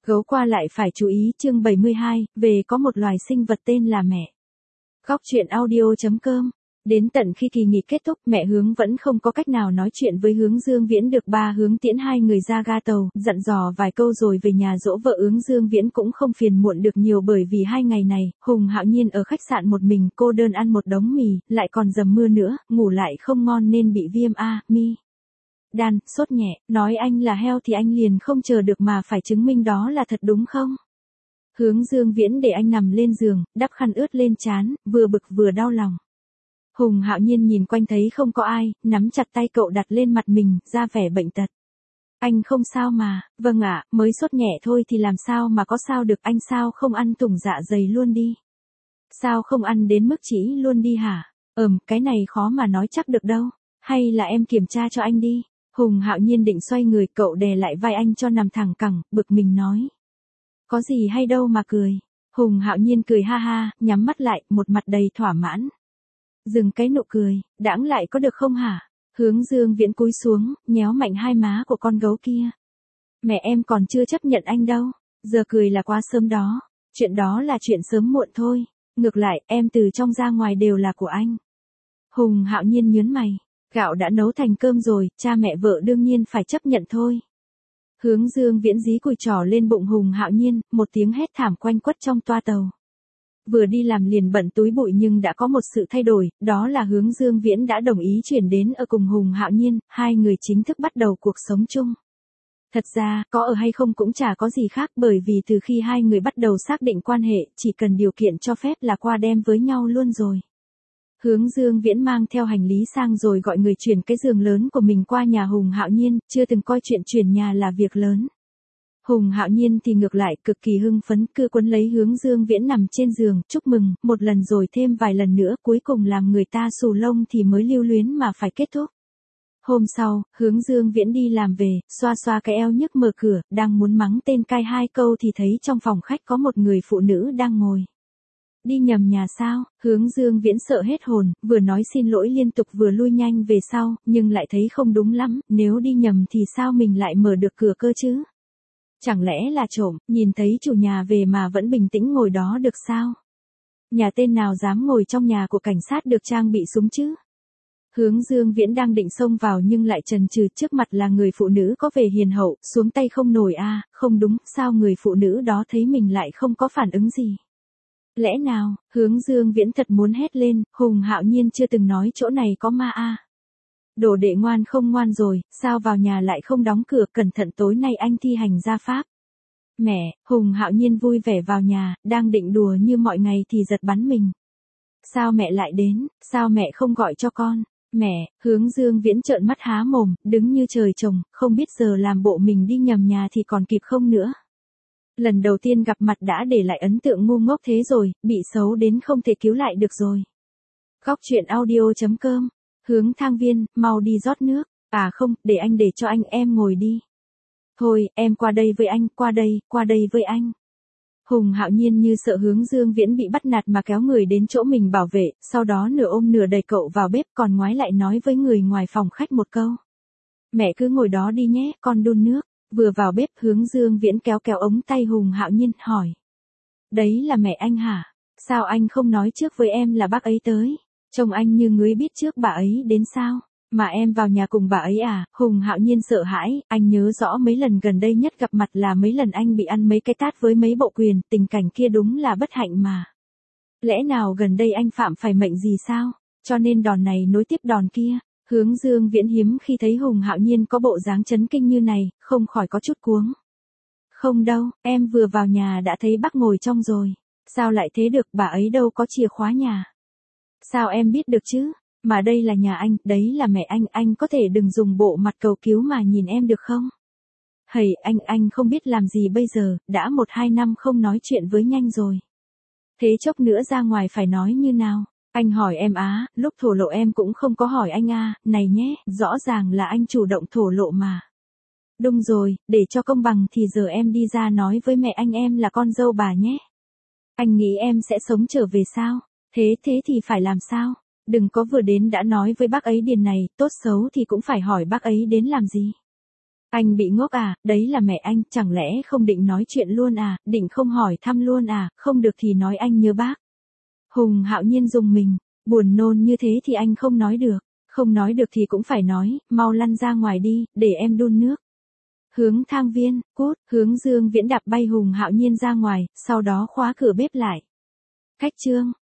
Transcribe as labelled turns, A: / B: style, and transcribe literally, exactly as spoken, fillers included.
A: Gấu qua lại phải chú ý chương bảy mươi hai, về có một loài sinh vật tên là mẹ. Góc truyện audio.com. Đến tận khi kỳ nghỉ kết thúc, mẹ Hướng vẫn không có cách nào nói chuyện với Hướng Dương Viễn được. Ba Hướng tiễn hai người ra ga tàu, dặn dò vài câu rồi về nhà dỗ vợ. Hướng Dương Viễn cũng không phiền muộn được nhiều bởi vì hai ngày này, Hùng Hạo Nhiên ở khách sạn một mình, cô đơn ăn một đống mì, lại còn dầm mưa nữa, ngủ lại không ngon nên bị viêm a, mi. Đan, sốt nhẹ, nói anh là heo thì anh liền không chờ được mà phải chứng minh đó là thật đúng không? Hướng Dương Viễn để anh nằm lên giường, đắp khăn ướt lên trán, vừa bực vừa đau lòng. Hùng Hạo Nhiên nhìn quanh thấy không có ai, nắm chặt tay cậu đặt lên mặt mình, ra vẻ bệnh tật. Anh không sao mà, vâng ạ, mới sốt nhẹ thôi thì làm sao mà có sao được, anh sao không ăn tủng dạ dày luôn đi? Sao không ăn đến mức chỉ luôn đi hả? Ừm, cái này khó mà nói chắc được đâu, hay là em kiểm tra cho anh đi. Hùng Hạo Nhiên định xoay người, cậu đè lại vai anh cho nằm thẳng cẳng, bực mình nói. Có gì hay đâu mà cười. Hùng Hạo Nhiên cười ha ha, nhắm mắt lại, một mặt đầy thỏa mãn. Dừng cái nụ cười, đãng lại có được không hả? Hướng Dương Viễn cúi xuống, nhéo mạnh hai má của con gấu kia. Mẹ em còn chưa chấp nhận anh đâu, giờ cười là quá sớm đó, chuyện đó là chuyện sớm muộn thôi, ngược lại, em từ trong ra ngoài đều là của anh. Hùng Hạo Nhiên nhớn mày. Gạo đã nấu thành cơm rồi, cha mẹ vợ đương nhiên phải chấp nhận thôi. Hướng Dương Viễn dí cùi trỏ lên bụng Hùng Hạo Nhiên, một tiếng hét thảm quanh quất trong toa tàu. Vừa đi làm liền bận túi bụi nhưng đã có một sự thay đổi, đó là Hướng Dương Viễn đã đồng ý chuyển đến ở cùng Hùng Hạo Nhiên, hai người chính thức bắt đầu cuộc sống chung. Thật ra, có ở hay không cũng chả có gì khác bởi vì từ khi hai người bắt đầu xác định quan hệ, chỉ cần điều kiện cho phép là qua đêm với nhau luôn rồi. Hướng Dương Viễn mang theo hành lý sang rồi gọi người chuyển cái giường lớn của mình qua nhà Hùng Hạo Nhiên, chưa từng coi chuyện chuyển nhà là việc lớn. Hùng Hạo Nhiên thì ngược lại cực kỳ hưng phấn, cứ quấn lấy Hướng Dương Viễn nằm trên giường, chúc mừng, một lần rồi thêm vài lần nữa, cuối cùng làm người ta xù lông thì mới lưu luyến mà phải kết thúc. Hôm sau, Hướng Dương Viễn đi làm về, xoa xoa cái eo nhức mở cửa, đang muốn mắng tên cai hai câu thì thấy trong phòng khách có một người phụ nữ đang ngồi. Đi nhầm nhà sao? Hướng Dương Viễn sợ hết hồn, vừa nói xin lỗi liên tục vừa lui nhanh về sau, nhưng lại thấy không đúng lắm, nếu đi nhầm thì sao mình lại mở được cửa cơ chứ? Chẳng lẽ là trộm, nhìn thấy chủ nhà về mà vẫn bình tĩnh ngồi đó được sao? Nhà tên nào dám ngồi trong nhà của cảnh sát được trang bị súng chứ? Hướng Dương Viễn đang định xông vào nhưng lại chần chừ, trước mặt là người phụ nữ có vẻ hiền hậu, xuống tay không nổi a, à, không đúng, sao người phụ nữ đó thấy mình lại không có phản ứng gì? Lẽ nào, Hướng Dương Viễn thật muốn hét lên, Hùng Hạo Nhiên chưa từng nói chỗ này có ma a. À. Đồ đệ ngoan không ngoan rồi, sao vào nhà lại không đóng cửa, cẩn thận tối nay anh thi hành gia pháp. Mẹ, Hùng Hạo Nhiên vui vẻ vào nhà, đang định đùa như mọi ngày thì giật bắn mình. Sao mẹ lại đến, sao mẹ không gọi cho con? Mẹ, Hướng Dương Viễn trợn mắt há mồm, đứng như trời trồng, không biết giờ làm bộ mình đi nhầm nhà thì còn kịp không nữa. Lần đầu tiên gặp mặt đã để lại ấn tượng ngu ngốc thế rồi, bị xấu đến không thể cứu lại được rồi. Góc truyện audio.com. Hướng Thang Viên, mau đi rót nước. À không, để anh để cho anh, em ngồi đi. Thôi, em qua đây với anh, qua đây, qua đây với anh. Hùng Hạo Nhiên như sợ Hướng Dương Viễn bị bắt nạt mà kéo người đến chỗ mình bảo vệ, sau đó nửa ôm nửa đẩy cậu vào bếp, còn ngoái lại nói với người ngoài phòng khách một câu. Mẹ cứ ngồi đó đi nhé, con đun nước. Vừa vào bếp, Hướng Dương Viễn kéo kéo ống tay Hùng Hạo Nhiên, hỏi. Đấy là mẹ anh hả? Sao anh không nói trước với em là bác ấy tới? Trông anh như người biết trước bà ấy đến sao? Mà em vào nhà cùng bà ấy à? Hùng Hạo Nhiên sợ hãi, anh nhớ rõ mấy lần gần đây nhất gặp mặt là mấy lần anh bị ăn mấy cái tát với mấy bộ quyền, tình cảnh kia đúng là bất hạnh mà. Lẽ nào gần đây anh phạm phải mệnh gì sao? Cho nên đòn này nối tiếp đòn kia. Hướng Dương Viễn hiếm khi thấy Hùng Hạo Nhiên có bộ dáng chấn kinh như này, không khỏi có chút cuống. Không đâu, em vừa vào nhà đã thấy bác ngồi trong rồi. Sao lại thế được, bà ấy đâu có chìa khóa nhà. Sao em biết được chứ? Mà đây là nhà anh, đấy là mẹ anh, anh có thể đừng dùng bộ mặt cầu cứu mà nhìn em được không? Hầy, anh, anh không biết làm gì bây giờ, đã một hai năm không nói chuyện với nhanh rồi. Thế chốc nữa ra ngoài phải nói như nào? Anh hỏi em á, lúc thổ lộ em cũng không có hỏi anh à, này nhé, rõ ràng là anh chủ động thổ lộ mà. Đúng rồi, để cho công bằng thì giờ em đi ra nói với mẹ anh em là con dâu bà nhé. Anh nghĩ em sẽ sống trở về sao? Thế thế thì phải làm sao? Đừng có vừa đến đã nói với bác ấy điền này, tốt xấu thì cũng phải hỏi bác ấy đến làm gì. Anh bị ngốc à, đấy là mẹ anh, chẳng lẽ không định nói chuyện luôn à, định không hỏi thăm luôn à, không được thì nói anh nhớ bác. Hùng Hạo Nhiên rùng mình, buồn nôn như thế thì anh không nói được, không nói được thì cũng phải nói, mau lăn ra ngoài đi, để em đun nước. Hướng Thang Viên, cút, Hướng Dương Viễn đạp bay Hùng Hạo Nhiên ra ngoài, sau đó khóa cửa bếp lại. Khách trương.